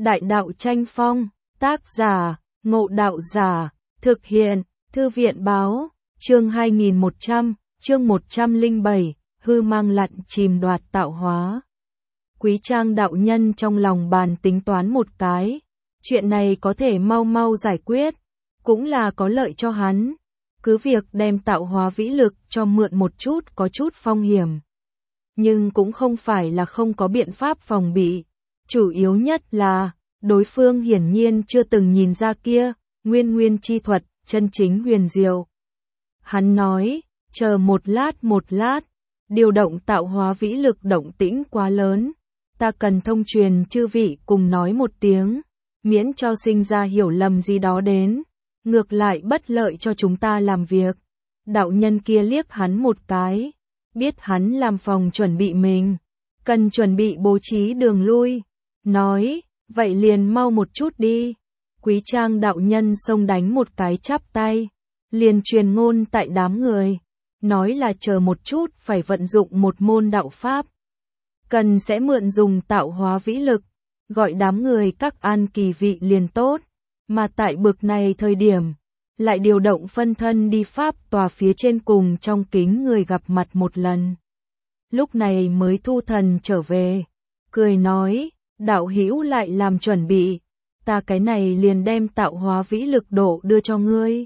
Đại đạo tranh phong, tác giả, Ngộ Đạo Giả, thực hiện, Thư viện báo, chương 2100, chương 107, hư mang lặn chìm đoạt tạo hóa. Quý Trang đạo nhân trong lòng bàn tính toán một cái, chuyện này có thể mau mau giải quyết, cũng là có lợi cho hắn. Cứ việc đem tạo hóa vĩ lực cho mượn một chút có chút phong hiểm. Nhưng cũng không phải là không có biện pháp phòng bị. Chủ yếu nhất là, đối phương hiển nhiên chưa từng nhìn ra kia, nguyên chi thuật, chân chính huyền diệu. Hắn nói, chờ một lát, điều động tạo hóa vĩ lực động tĩnh quá lớn. Ta cần thông truyền chư vị cùng nói một tiếng, miễn cho sinh ra hiểu lầm gì đó đến. Ngược lại bất lợi cho chúng ta làm việc. Đạo nhân kia liếc hắn một cái, biết hắn làm phòng chuẩn bị mình, cần chuẩn bị bố trí đường lui. Nói, vậy liền mau một chút đi. Quý Trang đạo nhân xông đánh một cái chắp tay, liền truyền ngôn tại đám người, nói là chờ một chút phải vận dụng một môn đạo pháp. Cần sẽ mượn dùng tạo hóa vĩ lực, gọi đám người các an kỳ vị liền tốt. Mà tại bực này thời điểm, lại điều động phân thân đi pháp tòa phía trên cùng trong kính người gặp mặt một lần. Lúc này mới thu thần trở về, cười nói, đạo hữu lại làm chuẩn bị, ta cái này liền đem tạo hóa vĩ lực độ đưa cho ngươi.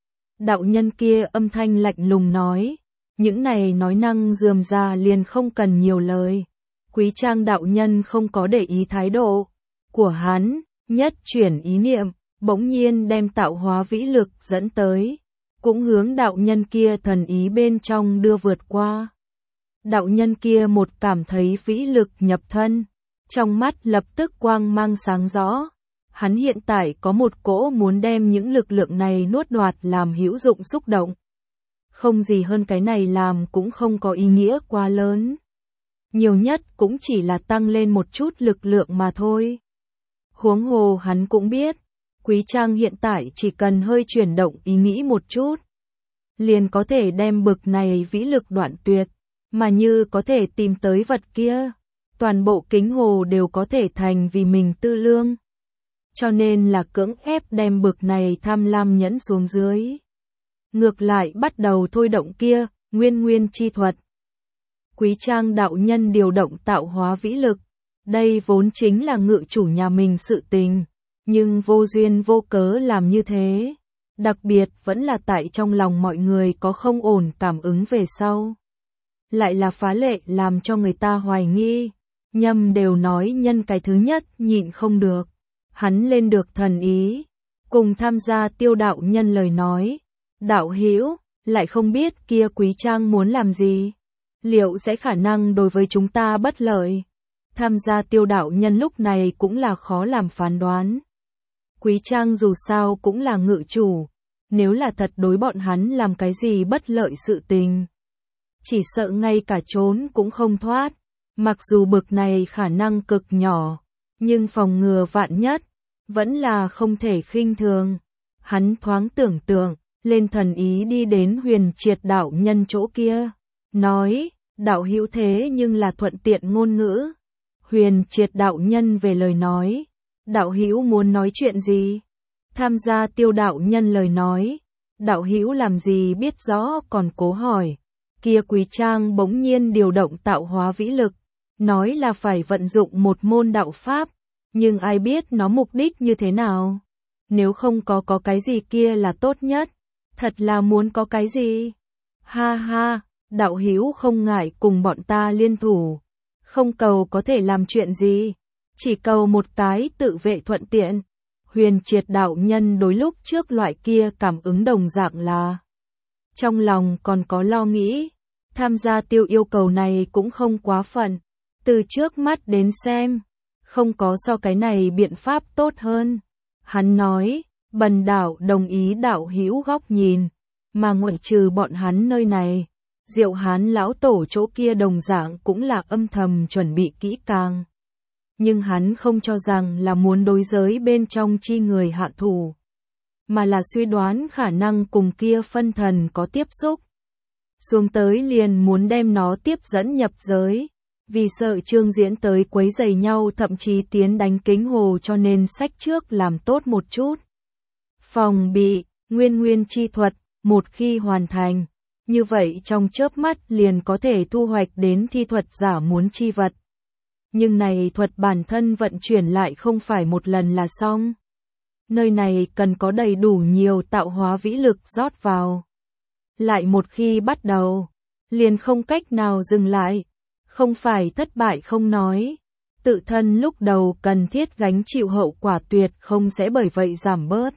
Đạo nhân kia âm thanh lạnh lùng nói, những này nói năng rườm rà liền không cần nhiều lời. Quý Trang đạo nhân không có để ý thái độ của hắn, nhất chuyển ý niệm, bỗng nhiên đem tạo hóa vĩ lực dẫn tới, cũng hướng đạo nhân kia thần ý bên trong đưa vượt qua. Đạo nhân kia một cảm thấy vĩ lực nhập thân, trong mắt lập tức quang mang sáng rõ. Hắn hiện tại có một cỗ muốn đem những lực lượng này nuốt đoạt làm hữu dụng xúc động. Không gì hơn cái này làm cũng không có ý nghĩa quá lớn. Nhiều nhất cũng chỉ là tăng lên một chút lực lượng mà thôi. Huống hồ hắn cũng biết, Quý Trang hiện tại chỉ cần hơi chuyển động ý nghĩ một chút, liền có thể đem bực này vĩ lực đoạn tuyệt, mà như có thể tìm tới vật kia, toàn bộ kính hồ đều có thể thành vì mình tư lương. Cho nên là cưỡng ép đem bực này tham lam nhẫn xuống dưới. Ngược lại bắt đầu thôi động kia, nguyên chi thuật. Quý Trang đạo nhân điều động tạo hóa vĩ lực, đây vốn chính là ngự chủ nhà mình sự tình. Nhưng vô duyên vô cớ làm như thế, đặc biệt vẫn là tại trong lòng mọi người có không ổn cảm ứng về sau. Lại là phá lệ làm cho người ta hoài nghi, nhâm đều nói nhân cái thứ nhất nhịn không được. Hắn lên được thần ý, cùng tham gia Tiêu đạo nhân lời nói, đạo hữu lại không biết kia Quý Trang muốn làm gì, liệu sẽ khả năng đối với chúng ta bất lợi. Tham gia Tiêu đạo nhân lúc này cũng là khó làm phán đoán. Quý Trang dù sao cũng là ngự chủ, nếu là thật đối bọn hắn làm cái gì bất lợi sự tình, chỉ sợ ngay cả trốn cũng không thoát. Mặc dù bực này khả năng cực nhỏ, nhưng phòng ngừa vạn nhất, vẫn là không thể khinh thường. Hắn thoáng tưởng tượng, lên thần ý đi đến Huyền Triệt đạo nhân chỗ kia, nói, đạo hữu thế nhưng là thuận tiện ngôn ngữ. Huyền Triệt đạo nhân về lời nói, đạo hữu muốn nói chuyện gì? Tham gia Tiêu đạo nhân lời nói, đạo hữu làm gì biết rõ còn cố hỏi. Kia Quý Trang bỗng nhiên điều động tạo hóa vĩ lực, nói là phải vận dụng một môn đạo pháp, nhưng ai biết nó mục đích như thế nào? Nếu không có cái gì kia là tốt nhất, thật là muốn có cái gì? Ha ha, đạo hữu không ngại cùng bọn ta liên thủ, không cầu có thể làm chuyện gì, chỉ cầu một cái tự vệ thuận tiện. Huyền Triệt đạo nhân đối lúc trước loại kia cảm ứng đồng dạng là trong lòng còn có lo nghĩ. Tham gia Tiêu yêu cầu này cũng không quá phận, từ trước mắt đến xem, không có so cái này biện pháp tốt hơn. Hắn nói, bần đạo đồng ý đạo hữu góc nhìn, mà ngoại trừ bọn hắn nơi này, Diệu Hán lão tổ chỗ kia đồng dạng cũng là âm thầm chuẩn bị kỹ càng. Nhưng hắn không cho rằng là muốn đối giới bên trong chi người hạ thủ, mà là suy đoán khả năng cùng kia phân thần có tiếp xúc. Xuống tới liền muốn đem nó tiếp dẫn nhập giới. Vì sợ Trương Diễn tới quấy rầy nhau thậm chí tiến đánh Kính Hồ cho nên sách trước làm tốt một chút. Phòng bị, nguyên chi thuật, một khi hoàn thành, như vậy trong chớp mắt liền có thể thu hoạch đến thi thuật giả muốn chi vật. Nhưng này thuật bản thân vận chuyển lại không phải một lần là xong. Nơi này cần có đầy đủ nhiều tạo hóa vĩ lực rót vào. Lại một khi bắt đầu, liền không cách nào dừng lại. Không phải thất bại không nói. Tự thân lúc đầu cần thiết gánh chịu hậu quả tuyệt không sẽ bởi vậy giảm bớt.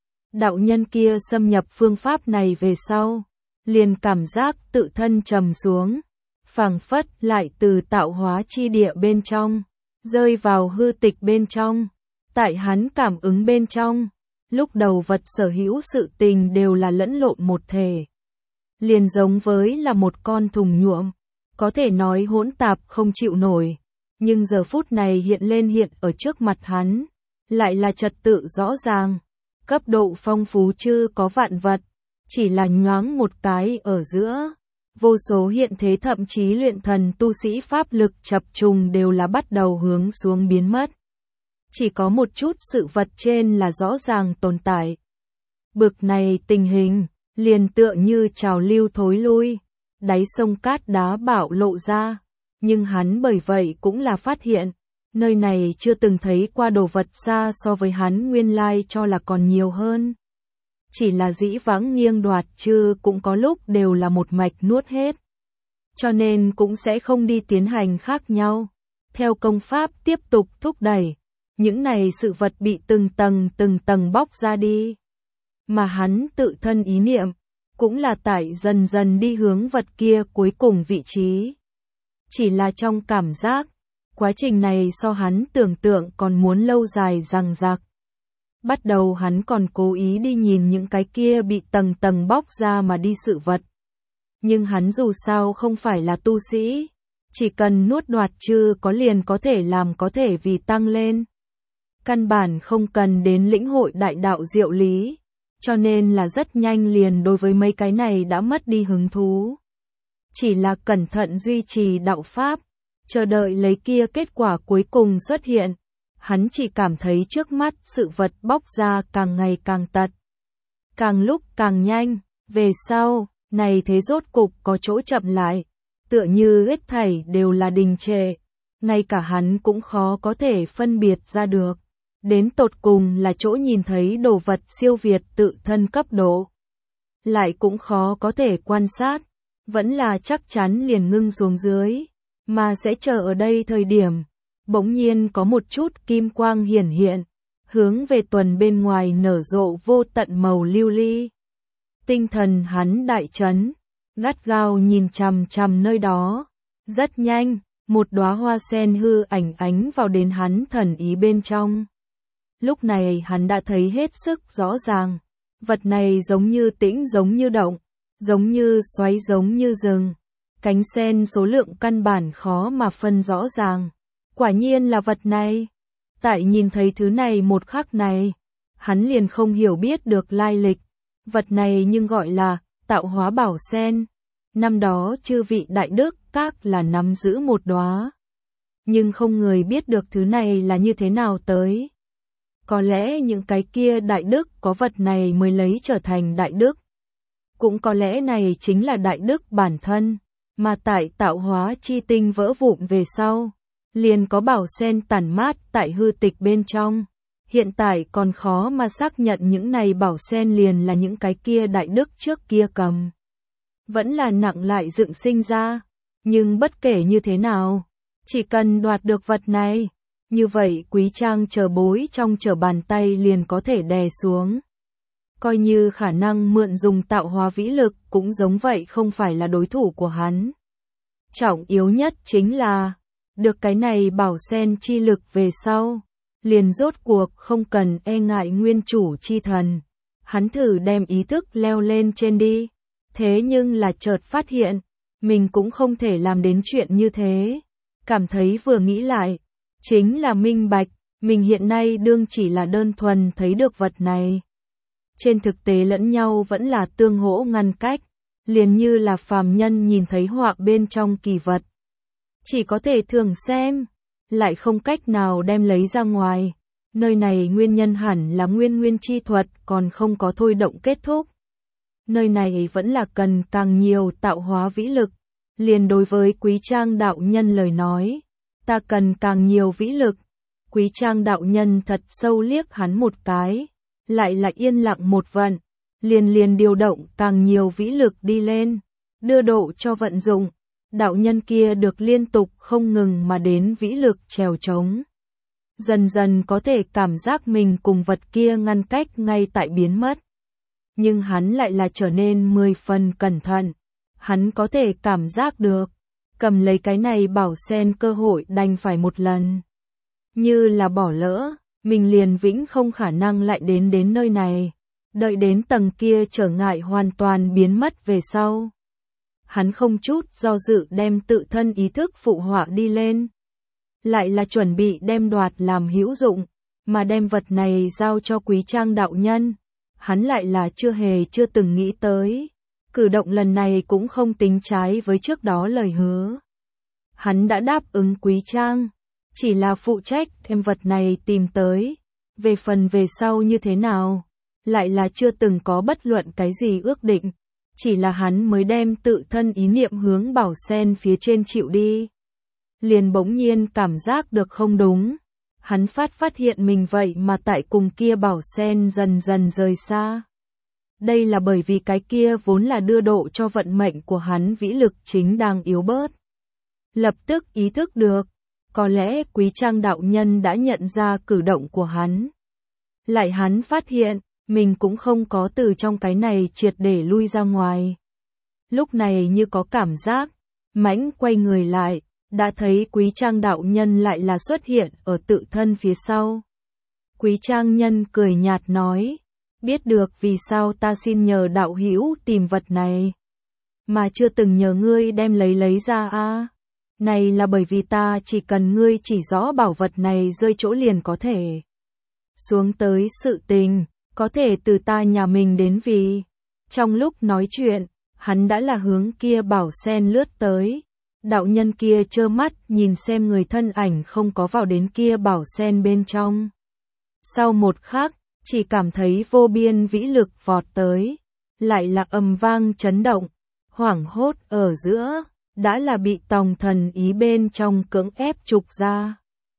Đạo nhân kia xâm nhập phương pháp này về sau, liền cảm giác tự thân trầm xuống, phảng phất lại từ tạo hóa chi địa bên trong, rơi vào hư tịch bên trong. Tại hắn cảm ứng bên trong, lúc đầu vật sở hữu sự tình đều là lẫn lộn một thể. Liền giống với là một con thùng nhuộm, có thể nói hỗn tạp không chịu nổi, nhưng giờ phút này hiện ở trước mặt hắn, lại là trật tự rõ ràng, cấp độ phong phú chứ có vạn vật, chỉ là nhoáng một cái ở giữa. Vô số hiện thế thậm chí luyện thần tu sĩ pháp lực chập trùng đều là bắt đầu hướng xuống biến mất. Chỉ có một chút sự vật trên là rõ ràng tồn tại. Bực này tình hình, liền tựa như trào lưu thối lui, đáy sông cát đá bạo lộ ra, nhưng hắn bởi vậy cũng là phát hiện, nơi này chưa từng thấy qua đồ vật xa so với hắn nguyên lai cho là còn nhiều hơn. Chỉ là dĩ vãng nghiêng đoạt chứ cũng có lúc đều là một mạch nuốt hết. Cho nên cũng sẽ không đi tiến hành khác nhau. Theo công pháp tiếp tục thúc đẩy, những này sự vật bị từng tầng bóc ra đi. Mà hắn tự thân ý niệm, cũng là tại dần dần đi hướng vật kia cuối cùng vị trí. Chỉ là trong cảm giác, quá trình này so hắn tưởng tượng còn muốn lâu dài dằng dặc. Bắt đầu hắn còn cố ý đi nhìn những cái kia bị tầng bóc ra mà đi sự vật. Nhưng hắn dù sao không phải là tu sĩ, chỉ cần nuốt đoạt chứ có liền có thể làm có thể vì tăng lên. Căn bản không cần đến lĩnh hội đại đạo diệu lý, cho nên là rất nhanh liền đối với mấy cái này đã mất đi hứng thú. Chỉ là cẩn thận duy trì đạo pháp, chờ đợi lấy kia kết quả cuối cùng xuất hiện. Hắn chỉ cảm thấy trước mắt sự vật bóc ra càng ngày càng tật. Càng lúc càng nhanh, về sau, này thế rốt cục có chỗ chậm lại, tựa như hết thảy đều là đình trệ. Ngay cả hắn cũng khó có thể phân biệt ra được. Đến tột cùng là chỗ nhìn thấy đồ vật siêu việt tự thân cấp độ. Lại cũng khó có thể quan sát, vẫn là chắc chắn liền ngưng xuống dưới, mà sẽ chờ ở đây thời điểm. Bỗng nhiên có một chút kim quang hiển hiện, hướng về tuần bên ngoài nở rộ vô tận màu lưu ly. Tinh thần hắn đại chấn, gắt gao nhìn chằm chằm nơi đó. Rất nhanh, một đóa hoa sen hư ảnh ánh vào đến hắn thần ý bên trong. Lúc này hắn đã thấy hết sức rõ ràng, vật này giống như tĩnh giống như động, giống như xoáy giống như rừng. Cánh sen số lượng căn bản khó mà phân rõ ràng. Quả nhiên là vật này. Tại nhìn thấy thứ này một khắc này, hắn liền không hiểu biết được lai lịch. Vật này nhưng gọi là tạo hóa bảo sen. Năm đó chư vị đại đức các là nắm giữ một đóa. Nhưng không người biết được thứ này là như thế nào tới. Có lẽ những cái kia đại đức có vật này mới lấy trở thành đại đức. Cũng có lẽ này chính là đại đức bản thân, mà tại tạo hóa chi tinh vỡ vụn về sau. Liền có bảo sen tản mát tại hư tịch bên trong. Hiện tại còn khó mà xác nhận những này bảo sen liền là những cái kia đại đức trước kia cầm. Vẫn là nặng lại dựng sinh ra. Nhưng bất kể như thế nào, chỉ cần đoạt được vật này, như vậy quý trang chờ bối trong trở bàn tay liền có thể đè xuống. Coi như khả năng mượn dùng tạo hóa vĩ lực cũng giống vậy không phải là đối thủ của hắn. Trọng yếu nhất chính là được cái này bảo sen chi lực về sau, liền rốt cuộc không cần e ngại nguyên chủ chi thần. Hắn thử đem ý thức leo lên trên đi, thế nhưng là chợt phát hiện, mình cũng không thể làm đến chuyện như thế. Cảm thấy vừa nghĩ lại, chính là minh bạch, mình hiện nay đương chỉ là đơn thuần thấy được vật này. Trên thực tế lẫn nhau vẫn là tương hỗ ngăn cách, liền như là phàm nhân nhìn thấy họa bên trong kỳ vật. chỉ có thể thường xem, lại không cách nào đem lấy ra ngoài. Nơi này nguyên nhân hẳn là nguyên chi thuật còn không có thôi động kết thúc. Nơi này vẫn là cần càng nhiều tạo hóa vĩ lực. Liền đối với Quý Trang đạo nhân lời nói, ta cần càng nhiều vĩ lực. Quý Trang đạo nhân thật sâu liếc hắn một cái, lại là yên lặng một vận, liền điều động càng nhiều vĩ lực đi lên, đưa độ cho vận dụng. Đạo nhân kia được liên tục không ngừng mà đến vĩ lực trèo trống. Dần dần có thể cảm giác mình cùng vật kia ngăn cách ngay tại biến mất. Nhưng hắn lại là trở nên 10 phần cẩn thận. Hắn có thể cảm giác được, cầm lấy cái này bảo sen cơ hội đành phải một lần. Như là bỏ lỡ, mình liền vĩnh không khả năng lại đến nơi này. Đợi đến tầng kia trở ngại hoàn toàn biến mất về sau. Hắn không chút do dự đem tự thân ý thức phụ họa đi lên. Lại là chuẩn bị đem đoạt làm hữu dụng, mà đem vật này giao cho Quý Trang đạo nhân. Hắn lại là chưa từng nghĩ tới. Cử động lần này cũng không tính trái với trước đó lời hứa. Hắn đã đáp ứng Quý Trang, chỉ là phụ trách đem vật này tìm tới. Về phần về sau như thế nào, lại là chưa từng có bất luận cái gì ước định. Chỉ là hắn mới đem tự thân ý niệm hướng bảo sen phía trên chịu đi. Liền bỗng nhiên cảm giác được không đúng. Hắn phát hiện mình vậy mà tại cùng kia bảo sen dần dần rời xa. Đây là bởi vì cái kia vốn là đưa độ cho vận mệnh của hắn vĩ lực chính đang yếu bớt. Lập tức ý thức được, có lẽ Quý Trang đạo nhân đã nhận ra cử động của hắn. Lại hắn phát hiện, mình cũng không có từ trong cái này triệt để lui ra ngoài. Lúc này như có cảm giác, mãnh quay người lại, đã thấy Quý Trang đạo nhân lại là xuất hiện ở tự thân phía sau. Quý Trang nhân cười nhạt nói, biết được vì sao ta xin nhờ đạo hữu tìm vật này, mà chưa từng nhờ ngươi đem lấy ra a. Này là bởi vì ta chỉ cần ngươi chỉ rõ bảo vật này rơi chỗ liền có thể. Xuống tới sự tình, có thể từ ta nhà mình đến vì. Trong lúc nói chuyện, hắn đã là hướng kia bảo sen lướt tới. Đạo nhân kia trơ mắt nhìn xem người thân ảnh không có vào đến kia bảo sen bên trong. Sau một khắc, chỉ cảm thấy vô biên vĩ lực vọt tới. Lại là ầm vang chấn động, hoảng hốt ở giữa, đã là bị tòng thần ý bên trong cưỡng ép trục ra.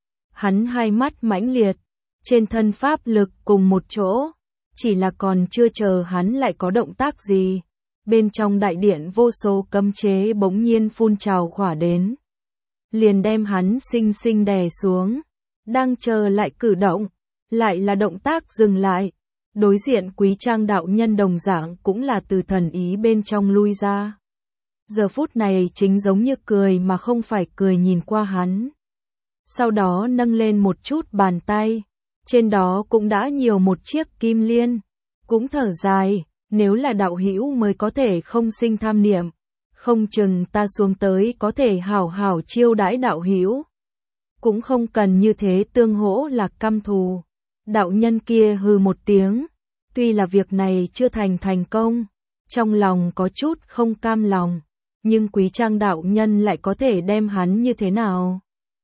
Hắn hai mắt mãnh liệt, trên thân pháp lực cùng một chỗ, chỉ là còn chưa chờ hắn lại có động tác gì. Bên trong đại điện vô số cấm chế bỗng nhiên phun trào khỏa đến. Liền đem hắn sinh sinh đè xuống, đang chờ lại cử động, lại là động tác dừng lại. Đối diện Quý Trang đạo nhân đồng dạng cũng là từ thần ý bên trong lui ra. Giờ phút này chính giống như cười mà không phải cười nhìn qua hắn. Sau đó nâng lên một chút bàn tay, trên đó cũng đã nhiều một chiếc kim liên, cũng thở dài, nếu là đạo hữu mới có thể không sinh tham niệm, không chừng ta xuống tới có thể hảo hảo chiêu đãi đạo hữu. Cũng không cần như thế tương hỗ là căm thù. Đạo nhân kia hừ một tiếng, tuy là việc này chưa thành công, trong lòng có chút không cam lòng, nhưng Quý Trang đạo nhân lại có thể đem hắn như thế nào?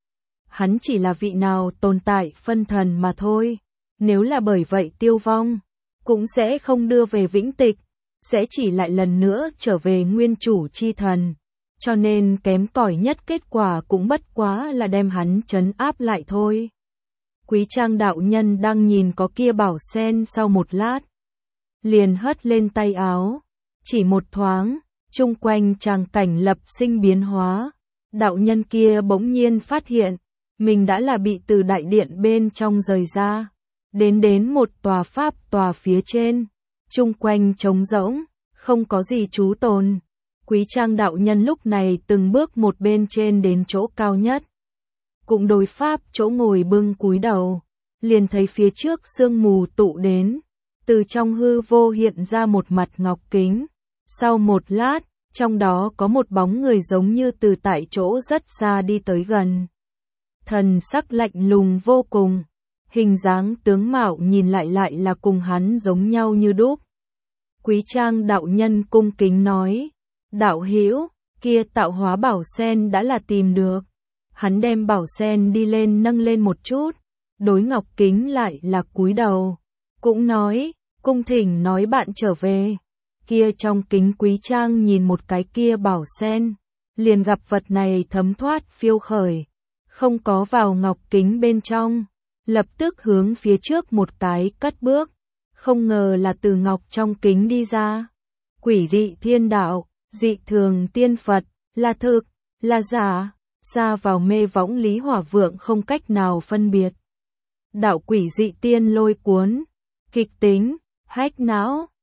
Hắn chỉ là vị nào tồn tại phân thần mà thôi, nếu là bởi vậy tiêu vong, cũng sẽ không đưa về vĩnh tịch, sẽ chỉ lại lần nữa trở về nguyên chủ chi thần, cho nên kém cỏi nhất kết quả cũng bất quá là đem hắn trấn áp lại thôi. Quý Trang đạo nhân đang nhìn có kia bảo sen sau một lát, liền hất lên tay áo, chỉ một thoáng, chung quanh tràng cảnh lập sinh biến hóa. Đạo nhân kia bỗng nhiên phát hiện, mình đã là bị từ đại điện bên trong rời ra, đến một tòa pháp tòa phía trên, chung quanh trống rỗng, không có gì trú tồn. Quý Trang đạo nhân lúc này từng bước một bên trên đến chỗ cao nhất, cũng đối pháp chỗ ngồi bưng cúi đầu, liền thấy phía trước sương mù tụ đến, từ trong hư vô hiện ra một mặt ngọc kính. Sau một lát, trong đó có một bóng người giống như từ tại chỗ rất xa đi tới gần. Thần sắc lạnh lùng vô cùng, hình dáng tướng mạo nhìn lại là cùng hắn giống nhau như đúc. Quý Trang đạo nhân cung kính nói, đạo hữu, kia tạo hóa bảo sen đã là tìm được. Hắn đem bảo sen đi lên nâng lên một chút, đối Ngọc Kính lại là cúi đầu, cũng nói, cung thỉnh nói bạn trở về. Kia trong kính Quý Trang nhìn một cái kia bảo sen, liền gặp vật này thấm thoát phiêu khởi, không có vào Ngọc Kính bên trong, lập tức hướng phía trước một cái cất bước, không ngờ là từ Ngọc trong kính đi ra. Quỷ dị thiên đạo, dị thường tiên Phật, là thực, là giả, ra vào mê võng Lý Hỏa Vượng không cách nào phân biệt. Đạo quỷ dị tiên lôi cuốn, kịch tính, hách não,